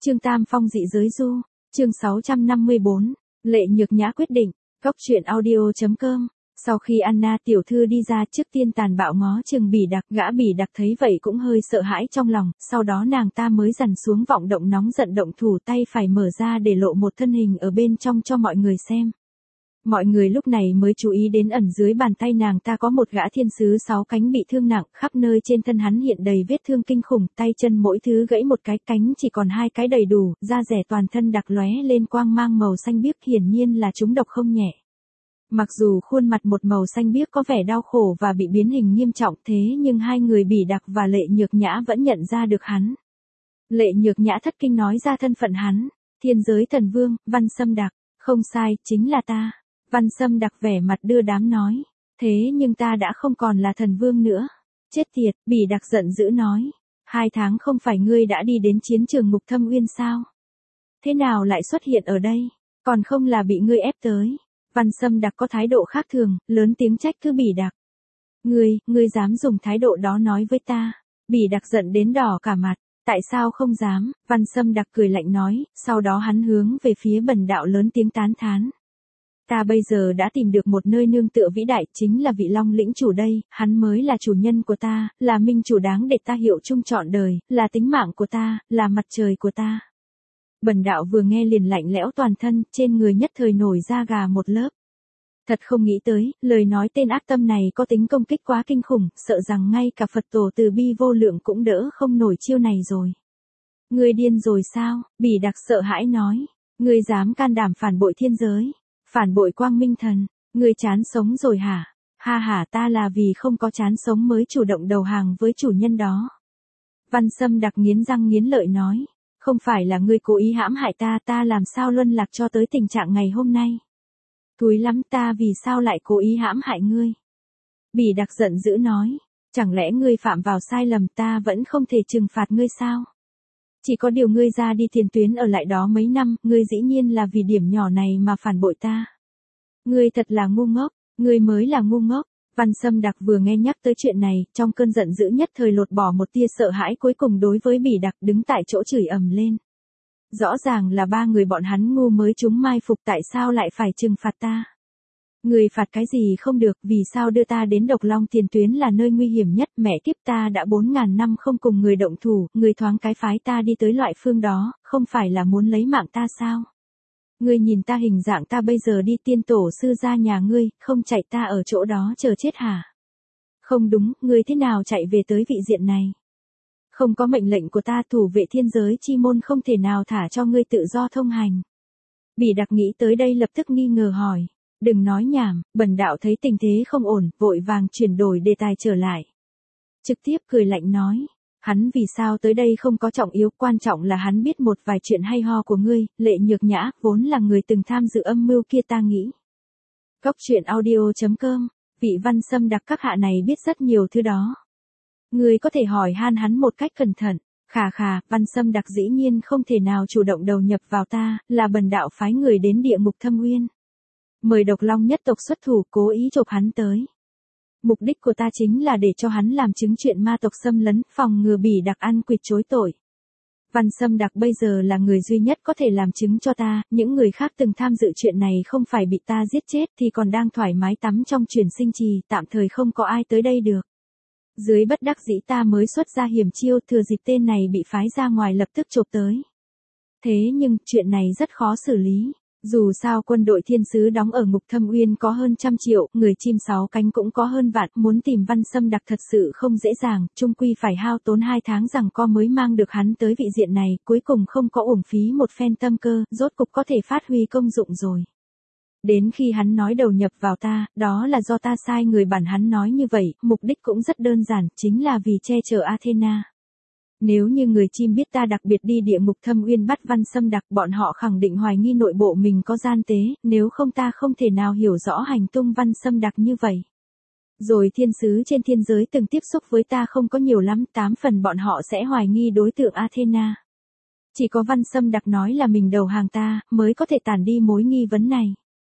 Trương Tam Phong dị giới du, chương 654, Lệ Nhược Nhã quyết định, góc truyện audio.com. Sau khi Anna tiểu thư đi ra trước tiên tàn bạo ngó chừng Bỉ Đặc, gã Bỉ Đặc thấy vậy cũng hơi sợ hãi trong lòng, sau đó nàng ta mới dằn xuống vọng động nóng giận động thủ, tay phải mở ra để lộ một thân hình ở bên trong cho mọi người xem. Mọi người lúc này mới chú ý đến ẩn dưới bàn tay nàng ta có một gã thiên sứ 6 cánh bị thương nặng, khắp nơi trên thân hắn hiện đầy vết thương kinh khủng, tay chân mỗi thứ gãy một cái, cánh chỉ còn 2 cái đầy đủ, da rẻ toàn thân đặc lóe lên quang mang màu xanh biếc, hiển nhiên là trúng độc không nhẹ. Mặc dù khuôn mặt một màu xanh biếc có vẻ đau khổ và bị biến hình nghiêm trọng, thế nhưng hai người Bỉ Đặc và Lệ Nhược Nhã vẫn nhận ra được hắn. Lệ Nhược Nhã thất kinh nói ra thân phận hắn, Thiên Giới Thần Vương, Văn Sâm Đặc. Không sai, chính là ta. Văn Sâm Đặc vẻ mặt đưa đám nói, thế nhưng ta đã không còn là thần vương nữa. Chết tiệt, Bỉ Đặc giận dữ nói, 2 tháng không phải ngươi đã đi đến chiến trường Ngục Thâm Uyên sao? Thế nào lại xuất hiện ở đây, còn không là bị ngươi ép tới? Văn Sâm Đặc có thái độ khác thường, lớn tiếng trách cứ Bỉ Đặc. Ngươi dám dùng thái độ đó nói với ta? Bỉ Đặc giận đến đỏ cả mặt, tại sao không dám? Văn Sâm Đặc cười lạnh nói, sau đó hắn hướng về phía Bần Đạo lớn tiếng tán thán. Ta bây giờ đã tìm được một nơi nương tựa vĩ đại, chính là vị Long lĩnh chủ đây, hắn mới là chủ nhân của ta, là minh chủ đáng để ta hiệu chung trọn đời, là tính mạng của ta, là mặt trời của ta. Bần Đạo vừa nghe liền lạnh lẽo toàn thân, trên người nhất thời nổi da gà một lớp. Thật không nghĩ tới, lời nói tên ác tâm này có tính công kích quá kinh khủng, sợ rằng ngay cả Phật tổ từ bi vô lượng cũng đỡ không nổi chiêu này rồi. Ngươi điên rồi sao? Bỉ Đặc sợ hãi nói, ngươi dám can đảm phản bội thiên giới, phản bội Quang Minh Thần, ngươi chán sống rồi hả? Ha ha, ta là vì không có chán sống mới chủ động đầu hàng với chủ nhân đó. Văn Sâm Đặc nghiến răng nghiến lợi nói, không phải là ngươi cố ý hãm hại ta, ta làm sao luân lạc cho tới tình trạng ngày hôm nay. Thúi lắm, ta vì sao lại cố ý hãm hại ngươi? Bỉ Đặc giận dữ nói, chẳng lẽ ngươi phạm vào sai lầm ta vẫn không thể trừng phạt ngươi sao? Chỉ có điều ngươi ra đi tiền tuyến ở lại đó mấy năm, ngươi dĩ nhiên là vì điểm nhỏ này mà phản bội ta. Ngươi thật là ngu ngốc, ngươi mới là ngu ngốc. Văn Sâm Đặc vừa nghe nhắc tới chuyện này, trong cơn giận dữ nhất thời lột bỏ một tia sợ hãi cuối cùng đối với Bỉ Đặc, đứng tại chỗ chửi ầm lên. Rõ ràng là 3 người bọn hắn ngu mới chúng mai phục, tại sao lại phải trừng phạt ta? Người phạt cái gì không được, vì sao đưa ta đến Độc Long tiền tuyến là nơi nguy hiểm nhất, mẹ kiếp, ta đã 4.000 năm không cùng người động thủ, người thoáng cái phái ta đi tới loại phương đó, không phải là muốn lấy mạng ta sao? Ngươi nhìn ta hình dạng ta bây giờ đi tiên tổ sư ra nhà ngươi, không chạy ta ở chỗ đó chờ chết hả? Không đúng, ngươi thế nào chạy về tới vị diện này? Không có mệnh lệnh của ta, thủ vệ thiên giới chi môn không thể nào thả cho ngươi tự do thông hành. Bỉ Đặc nghĩ tới đây lập tức nghi ngờ hỏi. Đừng nói nhảm, Bần Đạo thấy tình thế không ổn, vội vàng chuyển đổi đề tài trở lại. Trực tiếp cười lạnh nói, hắn vì sao tới đây không có trọng yếu, quan trọng là hắn biết một vài chuyện hay ho của ngươi, Lệ Nhược Nhã, vốn là người từng tham dự âm mưu kia ta nghĩ. Góc truyện audio.com, vị Văn Sâm Đặc các hạ này biết rất nhiều thứ đó. Ngươi có thể hỏi han hắn một cách cẩn thận. Khà, Văn Sâm Đặc dĩ nhiên không thể nào chủ động đầu nhập vào ta, là Bần Đạo phái người đến địa ngục Thâm Uyên. Mời Độc Long nhất tộc xuất thủ, cố ý chộp hắn tới. Mục đích của ta chính là để cho hắn làm chứng chuyện ma tộc xâm lấn, phòng ngừa Bỉ Đặc ăn quỵt chối tội. Văn Sâm Đặc bây giờ là người duy nhất có thể làm chứng cho ta, những người khác từng tham dự chuyện này không phải bị ta giết chết thì còn đang thoải mái tắm trong truyền sinh trì, tạm thời không có ai tới đây được. Dưới bất đắc dĩ ta mới xuất ra hiểm chiêu, thừa dịp tên này bị phái ra ngoài lập tức chộp tới. Thế nhưng, chuyện này rất khó xử lý. Dù sao quân đội thiên sứ đóng ở Ngục Thâm Uyên có hơn 100 triệu, người chim 6 cánh cũng có hơn vạn, muốn tìm Văn Sâm Đặc thật sự không dễ dàng, chung quy phải hao tốn 2 tháng rằng co mới mang được hắn tới vị diện này, cuối cùng không có uổng phí một phen tâm cơ, rốt cục có thể phát huy công dụng rồi. Đến khi hắn nói đầu nhập vào ta, đó là do ta sai người bản hắn nói như vậy, mục đích cũng rất đơn giản, chính là vì che chở Athena. Nếu như người chim biết ta đặc biệt đi địa ngục Thâm Uyên bắt Văn Sâm Đặc, bọn họ khẳng định hoài nghi nội bộ mình có gian tế, nếu không ta không thể nào hiểu rõ hành tung Văn Sâm Đặc như vậy. Rồi thiên sứ trên thiên giới từng tiếp xúc với ta không có nhiều lắm, 8 phần bọn họ sẽ hoài nghi đối tượng Athena. Chỉ có Văn Sâm Đặc nói là mình đầu hàng ta, mới có thể tản đi mối nghi vấn này.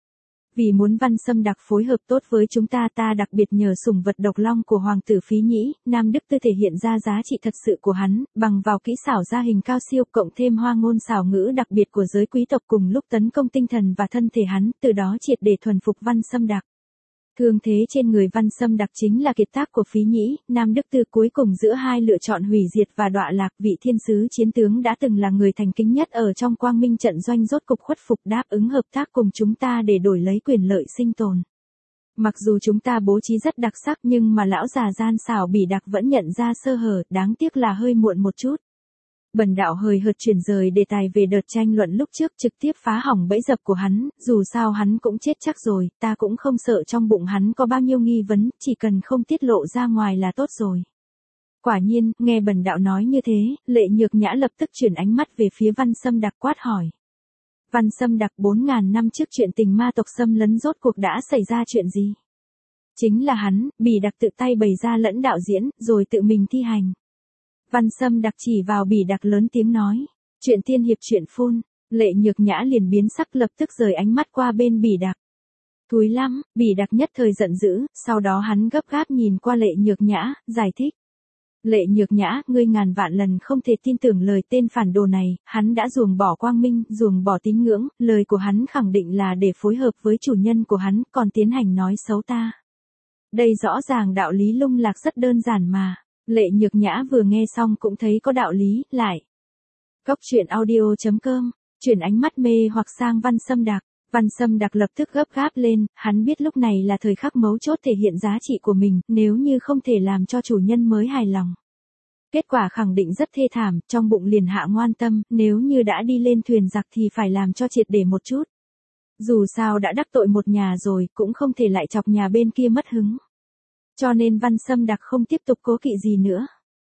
Vì muốn Văn Sâm Đặc phối hợp tốt với chúng ta đặc biệt nhờ sủng vật độc long của Hoàng tử Phí Nhĩ, Nam Đức Tư thể hiện ra giá trị thật sự của hắn, bằng vào kỹ xảo gia hình cao siêu cộng thêm hoa ngôn xảo ngữ đặc biệt của giới quý tộc cùng lúc tấn công tinh thần và thân thể hắn, từ đó triệt để thuần phục Văn Sâm Đặc. Thương thế trên người Văn Sâm Đặc chính là kiệt tác của Phí Nhĩ, Nam Đức Tư cuối cùng giữa hai lựa chọn hủy diệt và đọa lạc, vị thiên sứ chiến tướng đã từng là người thành kính nhất ở trong Quang Minh trận doanh rốt cục khuất phục đáp ứng hợp tác cùng chúng ta để đổi lấy quyền lợi sinh tồn. Mặc dù chúng ta bố trí rất đặc sắc nhưng mà lão già gian xảo Bỉ Đặc vẫn nhận ra sơ hở, đáng tiếc là hơi muộn một chút. Bần đạo hời hợt chuyển rời đề tài về đợt tranh luận lúc trước, trực tiếp phá hỏng bẫy dập của hắn, dù sao hắn cũng chết chắc rồi, ta cũng không sợ trong bụng hắn có bao nhiêu nghi vấn, chỉ cần không tiết lộ ra ngoài là tốt rồi. Quả nhiên, nghe bần đạo nói như thế, Lệ Nhược Nhã lập tức chuyển ánh mắt về phía Văn Sâm Đặc quát hỏi. Văn Sâm Đặc, 4.000 năm trước chuyện tình ma tộc xâm lấn rốt cuộc đã xảy ra chuyện gì? Chính là hắn, Bỉ Đặc tự tay bày ra lẫn đạo diễn, rồi tự mình thi hành. Văn Sâm Đặc chỉ vào Bỉ Đặc lớn tiếng nói. Chuyện tiên hiệp chuyện phun. Lệ Nhược Nhã liền biến sắc lập tức rời ánh mắt qua bên Bỉ Đặc. Thúi lắm, Bỉ Đặc nhất thời giận dữ, sau đó hắn gấp gáp nhìn qua Lệ Nhược Nhã, giải thích. Lệ Nhược Nhã, ngươi ngàn vạn lần không thể tin tưởng lời tên phản đồ này, hắn đã ruồng bỏ quang minh, ruồng bỏ tín ngưỡng, lời của hắn khẳng định là để phối hợp với chủ nhân của hắn, còn tiến hành nói xấu ta. Đây rõ ràng đạo lý lung lạc rất đơn giản mà. Lệ Nhược Nhã vừa nghe xong cũng thấy có đạo lý, lại. Cốc truyện audio.com, chuyển ánh mắt mê hoặc sang Văn Sâm Đặc. Văn Sâm Đặc lập tức gấp gáp lên, hắn biết lúc này là thời khắc mấu chốt thể hiện giá trị của mình, nếu như không thể làm cho chủ nhân mới hài lòng. Kết quả khẳng định rất thê thảm, trong bụng liền hạ ngoan tâm, nếu như đã đi lên thuyền giặc thì phải làm cho triệt để một chút. Dù sao đã đắc tội một nhà rồi, cũng không thể lại chọc nhà bên kia mất hứng. Cho nên Văn Sâm Đặc không tiếp tục cố kỵ gì nữa.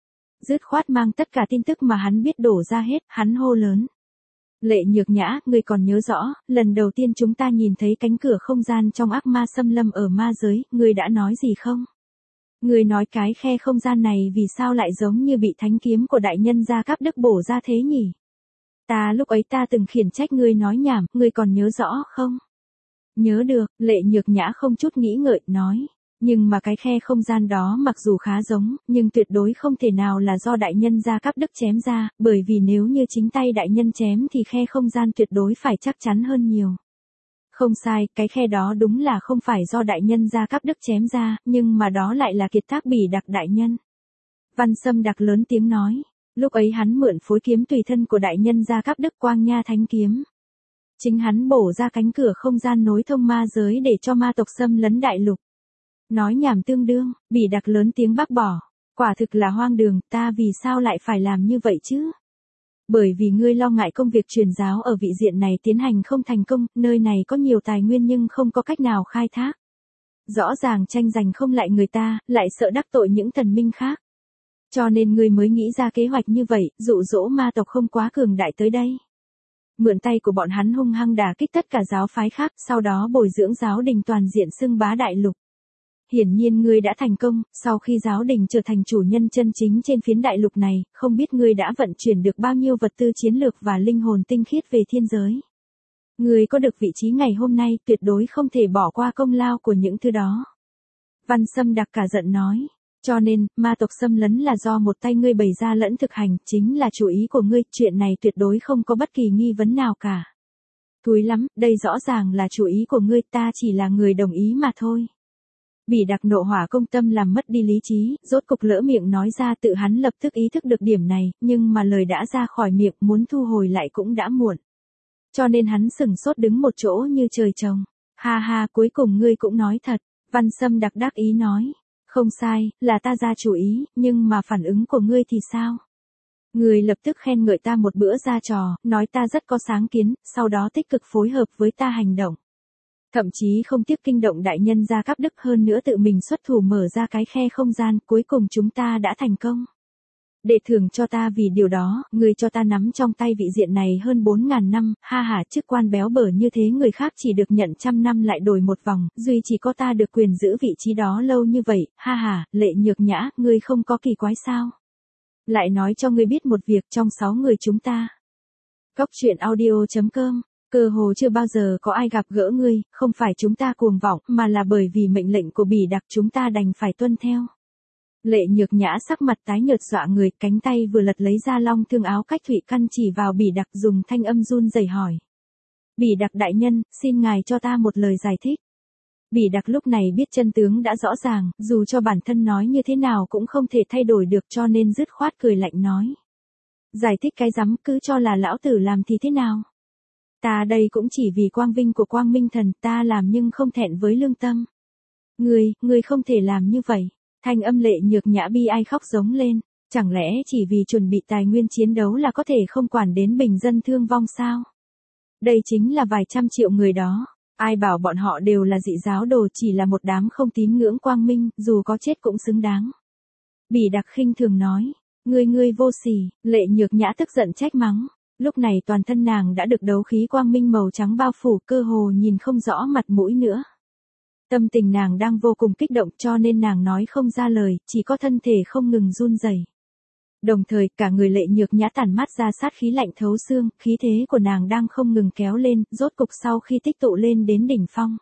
Dứt khoát mang tất cả tin tức mà hắn biết đổ ra hết, hắn hô lớn. Lệ Nhược Nhã, ngươi còn nhớ rõ, lần đầu tiên chúng ta nhìn thấy cánh cửa không gian trong ác ma xâm lâm ở ma giới, ngươi đã nói gì không? Ngươi nói cái khe không gian này vì sao lại giống như bị thánh kiếm của đại nhân Gia Cáp Đức bổ ra thế nhỉ? Lúc ấy ta từng khiển trách ngươi nói nhảm, ngươi còn nhớ rõ không? Nhớ được, Lệ Nhược Nhã không chút nghĩ ngợi, nói. Nhưng mà cái khe không gian đó mặc dù khá giống, nhưng tuyệt đối không thể nào là do đại nhân Gia Cáp Đức chém ra, bởi vì nếu như chính tay đại nhân chém thì khe không gian tuyệt đối phải chắc chắn hơn nhiều. Không sai, cái khe đó đúng là không phải do đại nhân Gia Cáp Đức chém ra, nhưng mà đó lại là kiệt tác Bỉ Đặc đại nhân. Văn Sâm Đặc lớn tiếng nói, lúc ấy hắn mượn phối kiếm tùy thân của đại nhân Gia Cáp Đức Quang Nha Thánh Kiếm. Chính hắn bổ ra cánh cửa không gian nối thông ma giới để cho ma tộc xâm lấn đại lục. Nói nhảm tương đương, Bỉ Đặc lớn tiếng bác bỏ. Quả thực là hoang đường, ta vì sao lại phải làm như vậy chứ? Bởi vì ngươi lo ngại công việc truyền giáo ở vị diện này tiến hành không thành công, nơi này có nhiều tài nguyên nhưng không có cách nào khai thác. Rõ ràng tranh giành không lại người ta, lại sợ đắc tội những thần minh khác. Cho nên ngươi mới nghĩ ra kế hoạch như vậy, dụ dỗ ma tộc không quá cường đại tới đây. Mượn tay của bọn hắn hung hăng đả kích tất cả giáo phái khác, sau đó bồi dưỡng giáo đình toàn diện xưng bá đại lục. Hiển nhiên ngươi đã thành công, sau khi giáo đình trở thành chủ nhân chân chính trên phiến đại lục này, không biết ngươi đã vận chuyển được bao nhiêu vật tư chiến lược và linh hồn tinh khiết về thiên giới. Ngươi có được vị trí ngày hôm nay, tuyệt đối không thể bỏ qua công lao của những thứ đó. Văn Sâm Đặc cả giận nói, cho nên, ma tộc xâm lấn là do một tay ngươi bày ra lẫn thực hành, chính là chủ ý của ngươi, chuyện này tuyệt đối không có bất kỳ nghi vấn nào cả. Thúi lắm, đây rõ ràng là chủ ý của ngươi, ta chỉ là người đồng ý mà thôi. Bỉ Đặc nộ hỏa công tâm làm mất đi lý trí, rốt cục lỡ miệng nói ra, tự hắn lập tức ý thức được điểm này, nhưng mà lời đã ra khỏi miệng, muốn thu hồi lại cũng đã muộn. Cho nên hắn sừng sốt đứng một chỗ như trời trồng. Ha ha, cuối cùng ngươi cũng nói thật. Văn Sâm Đặc đắc ý nói. Không sai, là ta ra chủ ý, nhưng mà phản ứng của ngươi thì sao? Ngươi lập tức khen ngợi ta một bữa ra trò, nói ta rất có sáng kiến, sau đó tích cực phối hợp với ta hành động. Thậm chí không tiếc kinh động đại nhân Gia Cáp Đức, hơn nữa tự mình xuất thủ mở ra cái khe không gian, cuối cùng chúng ta đã thành công. Để thưởng cho ta vì điều đó, ngươi cho ta nắm trong tay vị diện này hơn 4.000 năm, ha ha, chức quan béo bở như thế người khác chỉ được nhận 100 năm lại đổi một vòng, duy chỉ có ta được quyền giữ vị trí đó lâu như vậy, ha ha, Lệ Nhược Nhã, ngươi không có kỳ quái sao? Lại nói cho ngươi biết một việc, trong 6 người chúng ta. Cốc truyện audio.com Cơ hồ chưa bao giờ có ai gặp gỡ ngươi, không phải chúng ta cuồng vọng, mà là bởi vì mệnh lệnh của Bỉ Đặc chúng ta đành phải tuân theo. Lệ Nhược Nhã sắc mặt tái nhợt dọa người, cánh tay vừa lật lấy ra long thương áo cách thủy căn chỉ vào Bỉ Đặc dùng thanh âm run rẩy hỏi. Bỉ Đặc đại nhân, xin ngài cho ta một lời giải thích. Bỉ Đặc lúc này biết chân tướng đã rõ ràng, dù cho bản thân nói như thế nào cũng không thể thay đổi được cho nên dứt khoát cười lạnh nói. Giải thích cái rắm, cứ cho là lão tử làm thì thế nào? Ta đây cũng chỉ vì quang vinh của Quang Minh Thần, ta làm nhưng không thẹn với lương tâm. Ngươi không thể làm như vậy. Thanh âm Lệ Nhược Nhã bi ai khóc giống lên, chẳng lẽ chỉ vì chuẩn bị tài nguyên chiến đấu là có thể không quản đến bình dân thương vong sao? Đây chính là vài trăm triệu người đó, ai bảo bọn họ đều là dị giáo đồ, chỉ là một đám không tín ngưỡng quang minh, dù có chết cũng xứng đáng. Bỉ Đặc khinh thường nói, ngươi vô sỉ. Lệ Nhược Nhã tức giận trách mắng, lúc này toàn thân nàng đã được đấu khí quang minh màu trắng bao phủ, cơ hồ nhìn không rõ mặt mũi nữa. Tâm tình nàng đang vô cùng kích động cho nên nàng nói không ra lời, chỉ có thân thể không ngừng run rẩy. Đồng thời cả người Lệ Nhược Nhã tản mát ra sát khí lạnh thấu xương, khí thế của nàng đang không ngừng kéo lên, rốt cục sau khi tích tụ lên đến đỉnh phong.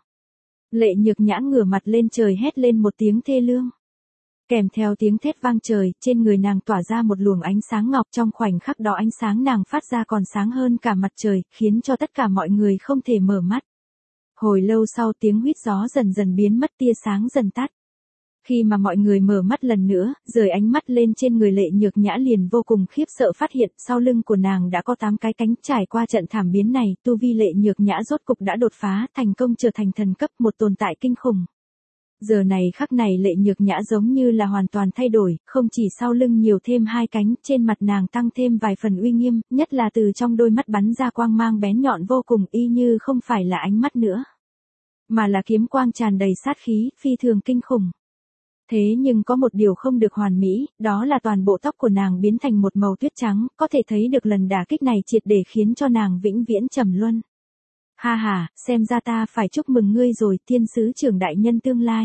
Lệ Nhược Nhã ngửa mặt lên trời hét lên một tiếng thê lương. Kèm theo tiếng thét vang trời, trên người nàng tỏa ra một luồng ánh sáng ngọc, trong khoảnh khắc đó ánh sáng nàng phát ra còn sáng hơn cả mặt trời, khiến cho tất cả mọi người không thể mở mắt. Hồi lâu sau tiếng huýt gió dần dần biến mất, tia sáng dần tắt. Khi mà mọi người mở mắt lần nữa, rời ánh mắt lên trên người Lệ Nhược Nhã liền vô cùng khiếp sợ phát hiện sau lưng của nàng đã có 8 cái cánh. Trải qua trận thảm biến này, tu vi Lệ Nhược Nhã rốt cục đã đột phá thành công trở thành thần cấp, một tồn tại kinh khủng. Giờ này khắc này Lệ Nhược Nhã giống như là hoàn toàn thay đổi, không chỉ sau lưng nhiều thêm 2 cánh, trên mặt nàng tăng thêm vài phần uy nghiêm, nhất là từ trong đôi mắt bắn ra quang mang bén nhọn vô cùng, y như không phải là ánh mắt nữa, mà là kiếm quang tràn đầy sát khí, phi thường kinh khủng. Thế nhưng có một điều không được hoàn mỹ, đó là toàn bộ tóc của nàng biến thành một màu tuyết trắng, có thể thấy được lần đả kích này triệt để khiến cho nàng vĩnh viễn trầm luân. Ha ha, xem ra ta phải chúc mừng ngươi rồi, thiên sứ trưởng đại nhân tương lai.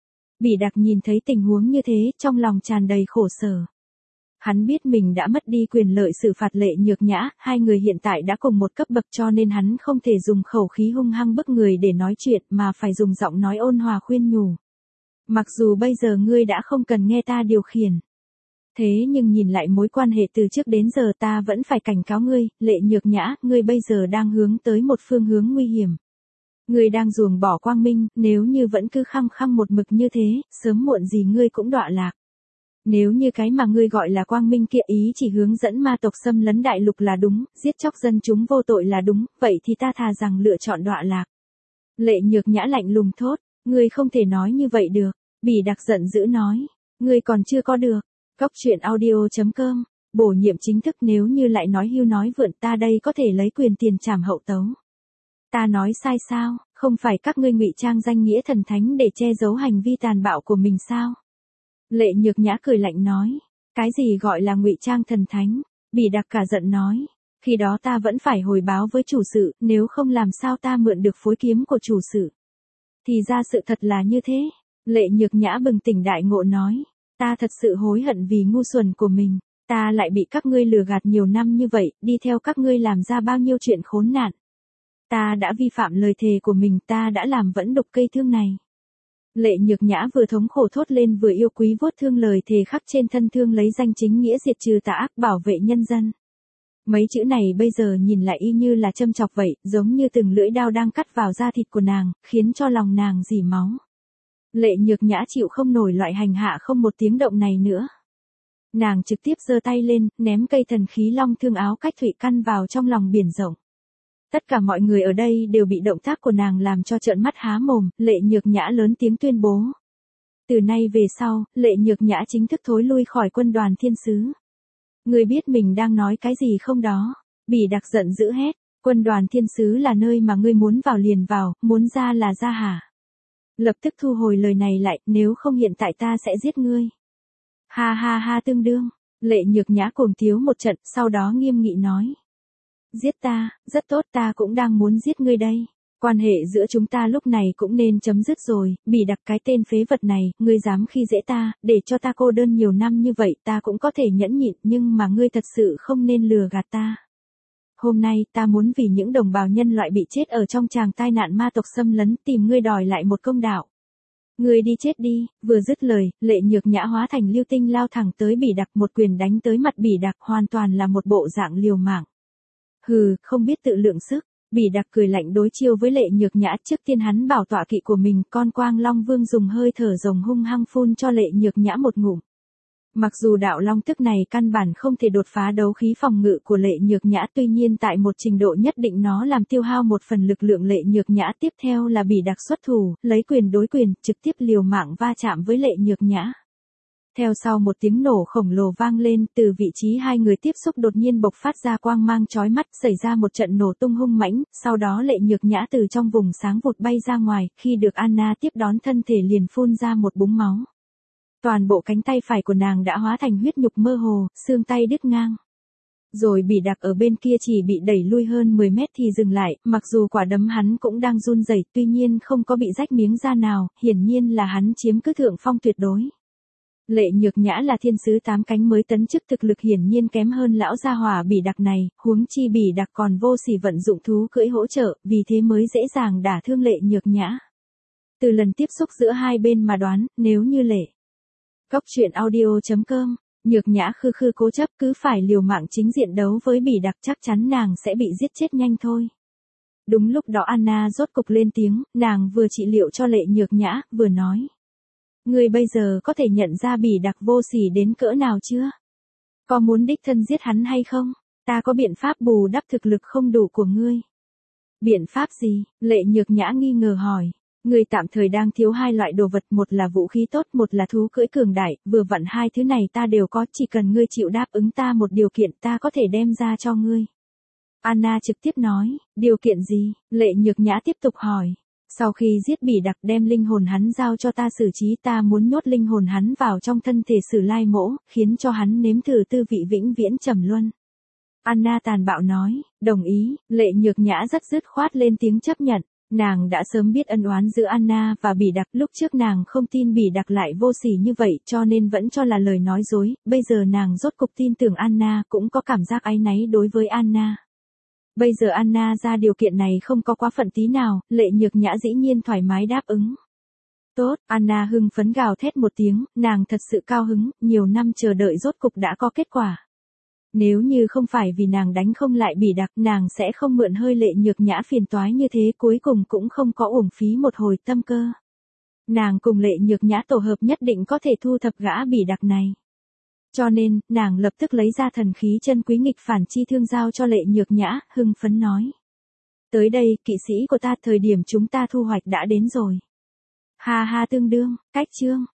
Bỉ Đặc nhìn thấy tình huống như thế, trong lòng tràn đầy khổ sở. Hắn biết mình đã mất đi quyền lợi xử phạt Lệ Nhược Nhã, hai người hiện tại đã cùng một cấp bậc cho nên hắn không thể dùng khẩu khí hung hăng bức người để nói chuyện mà phải dùng giọng nói ôn hòa khuyên nhủ. Mặc dù bây giờ ngươi đã không cần nghe ta điều khiển. Thế nhưng nhìn lại mối quan hệ từ trước đến giờ ta vẫn phải cảnh cáo ngươi, Lệ Nhược Nhã, ngươi bây giờ đang hướng tới một phương hướng nguy hiểm. Ngươi đang ruồng bỏ quang minh, nếu như vẫn cứ khăng khăng một mực như thế, sớm muộn gì ngươi cũng đọa lạc. Nếu như cái mà ngươi gọi là quang minh kia ý chỉ hướng dẫn ma tộc xâm lấn đại lục là đúng, giết chóc dân chúng vô tội là đúng, vậy thì ta thà rằng lựa chọn đọa lạc. Lệ Nhược Nhã lạnh lùng thốt, ngươi không thể nói như vậy được. Bỉ Đặc giận dữ nói, ngươi còn chưa có được. Cóc truyện audio.com, bổ nhiệm chính thức, nếu như lại nói hưu nói vượn ta đây có thể lấy quyền tiền trảm hậu tấu. Ta nói sai sao, không phải các ngươi ngụy trang danh nghĩa thần thánh để che giấu hành vi tàn bạo của mình sao? Lệ Nhược Nhã cười lạnh nói, cái gì gọi là ngụy trang thần thánh? Bỉ Đặc cả giận nói, khi đó ta vẫn phải hồi báo với chủ sự, nếu không làm sao ta mượn được phối kiếm của chủ sự. Thì ra sự thật là như thế. Lệ Nhược Nhã bừng tỉnh đại ngộ nói, ta thật sự hối hận vì ngu xuẩn của mình, ta lại bị các ngươi lừa gạt nhiều năm như vậy, đi theo các ngươi làm ra bao nhiêu chuyện khốn nạn. Ta đã vi phạm lời thề của mình, ta đã làm vẫn đục cây thương này. Lệ Nhược Nhã vừa thống khổ thốt lên vừa yêu quý vuốt thương lời thề khắc trên thân thương lấy danh chính nghĩa diệt trừ tà ác bảo vệ nhân dân. Mấy chữ này bây giờ nhìn lại y như là châm chọc vậy, giống như từng lưỡi đao đang cắt vào da thịt của nàng, khiến cho lòng nàng rỉ máu. Lệ Nhược Nhã chịu không nổi loại hành hạ không một tiếng động này nữa. Nàng trực tiếp giơ tay lên, ném cây thần khí long thương áo cách thủy căn vào trong lòng biển rộng. Tất cả mọi người ở đây đều bị động tác của nàng làm cho trợn mắt há mồm, Lệ Nhược Nhã lớn tiếng tuyên bố. Từ nay về sau, Lệ Nhược Nhã chính thức thối lui khỏi quân đoàn thiên sứ. Ngươi biết mình đang nói cái gì không đó? Bỉ Đặc giận dữ hét, quân đoàn thiên sứ là nơi mà ngươi muốn vào liền vào, muốn ra là ra hả? Lập tức thu hồi lời này lại, nếu không hiện tại ta sẽ giết ngươi. Ha ha ha tương đương, Lệ Nhược Nhã cuồng tiếu một trận, sau đó nghiêm nghị nói. Giết ta, rất tốt, ta cũng đang muốn giết ngươi đây. Quan hệ giữa chúng ta lúc này cũng nên chấm dứt rồi, Bỉ Đặc cái tên phế vật này, ngươi dám khi dễ ta, để cho ta cô đơn nhiều năm như vậy ta cũng có thể nhẫn nhịn, nhưng mà ngươi thật sự không nên lừa gạt ta. hôm nay ta muốn vì những đồng bào nhân loại bị chết ở trong tràng tai nạn ma tộc xâm lấn tìm ngươi đòi lại một công đạo. Ngươi đi chết đi, vừa dứt lời, Lệ Nhược Nhã hóa thành lưu tinh lao thẳng tới Bỉ Đặc, một quyền đánh tới mặt Bỉ Đặc, hoàn toàn là một bộ dạng liều mạng. Hừ, không biết tự lượng sức. Bỉ Đặc cười lạnh đối chiêu với Lệ Nhược Nhã, trước tiên hắn bảo tọa kỵ của mình, con Quang Long Vương dùng hơi thở rồng hung hăng phun cho Lệ Nhược Nhã một ngụm. Mặc dù đạo long tức này căn bản không thể đột phá đấu khí phòng ngự của Lệ Nhược Nhã, tuy nhiên tại một trình độ nhất định nó làm tiêu hao một phần lực lượng Lệ Nhược Nhã. Tiếp theo là Bỉ Đặc xuất thủ, lấy quyền đối quyền, trực tiếp liều mạng va chạm với Lệ Nhược Nhã. Theo sau một tiếng nổ khổng lồ vang lên, từ vị trí hai người tiếp xúc đột nhiên bộc phát ra quang mang chói mắt, xảy ra một trận nổ tung hung mãnh, sau đó Lệ Nhược Nhã từ trong vùng sáng vụt bay ra ngoài, khi được Anna tiếp đón thân thể liền phun ra một búng máu. Toàn bộ cánh tay phải của nàng đã hóa thành huyết nhục mơ hồ, xương tay đứt ngang. Rồi Bỉ Đặc ở bên kia chỉ bị đẩy lui hơn 10 mét thì dừng lại, mặc dù quả đấm hắn cũng đang run rẩy, tuy nhiên không có bị rách miếng da nào, hiển nhiên là hắn chiếm cứ thượng phong tuyệt đối. Lệ Nhược Nhã là thiên sứ 8 cánh mới tấn chức, thực lực hiển nhiên kém hơn lão gia hỏa Bỉ Đặc này, huống chi Bỉ Đặc còn vô sỉ vận dụng thú cưỡi hỗ trợ, vì thế mới dễ dàng đả thương Lệ Nhược Nhã. Từ lần tiếp xúc giữa hai bên mà đoán, nếu như Lệ Góc truyện audio.com, Nhược Nhã khư khư cố chấp cứ phải liều mạng chính diện đấu với Bỉ Đặc, chắc chắn nàng sẽ bị giết chết nhanh thôi. Đúng lúc đó Anna rốt cục lên tiếng, nàng vừa trị liệu cho Lệ Nhược Nhã, vừa nói. Ngươi bây giờ có thể nhận ra Bỉ Đặc vô sỉ đến cỡ nào chưa? Có muốn đích thân giết hắn hay không? Ta có biện pháp bù đắp thực lực không đủ của ngươi. Biện pháp gì? Lệ Nhược Nhã nghi ngờ hỏi. Ngươi tạm thời đang thiếu hai loại đồ vật, một là vũ khí tốt, một là thú cưỡi cường đại, vừa vặn hai thứ này ta đều có, chỉ cần ngươi chịu đáp ứng ta một điều kiện ta có thể đem ra cho ngươi. Anna trực tiếp nói, điều kiện gì? Lệ Nhược Nhã tiếp tục hỏi. Sau khi giết Bỉ Đặc đem linh hồn hắn giao cho ta xử trí, ta muốn nhốt linh hồn hắn vào trong thân thể Sử Lai Mỗ, khiến cho hắn nếm thử tư vị vĩnh viễn trầm luân. Anna tàn bạo nói, đồng ý. Lệ Nhược Nhã rất dứt khoát lên tiếng chấp nhận. Nàng đã sớm biết ân oán giữa Anna và Bỉ Đặc, lúc trước nàng không tin Bỉ Đặc lại vô sỉ như vậy cho nên vẫn cho là lời nói dối, bây giờ nàng rốt cục tin tưởng Anna, cũng có cảm giác áy náy đối với Anna. Bây giờ Anna ra điều kiện này không có quá phận tí nào, Lệ Nhược Nhã dĩ nhiên thoải mái đáp ứng. Tốt, Anna hưng phấn gào thét một tiếng, nàng thật sự cao hứng, nhiều năm chờ đợi rốt cục đã có kết quả. Nếu như không phải vì nàng đánh không lại Bỉ Đặc, nàng sẽ không mượn hơi Lệ Nhược Nhã phiền toái như thế, cuối cùng cũng không có uổng phí một hồi tâm cơ. Nàng cùng Lệ Nhược Nhã tổ hợp nhất định có thể thu thập gã Bỉ Đặc này. Cho nên, nàng lập tức lấy ra thần khí chân quý nghịch phản chi thương giao cho Lệ Nhược Nhã, hưng phấn nói. Tới đây, kỵ sĩ của ta, thời điểm chúng ta thu hoạch đã đến rồi. Ha ha, tương đương, cách chương.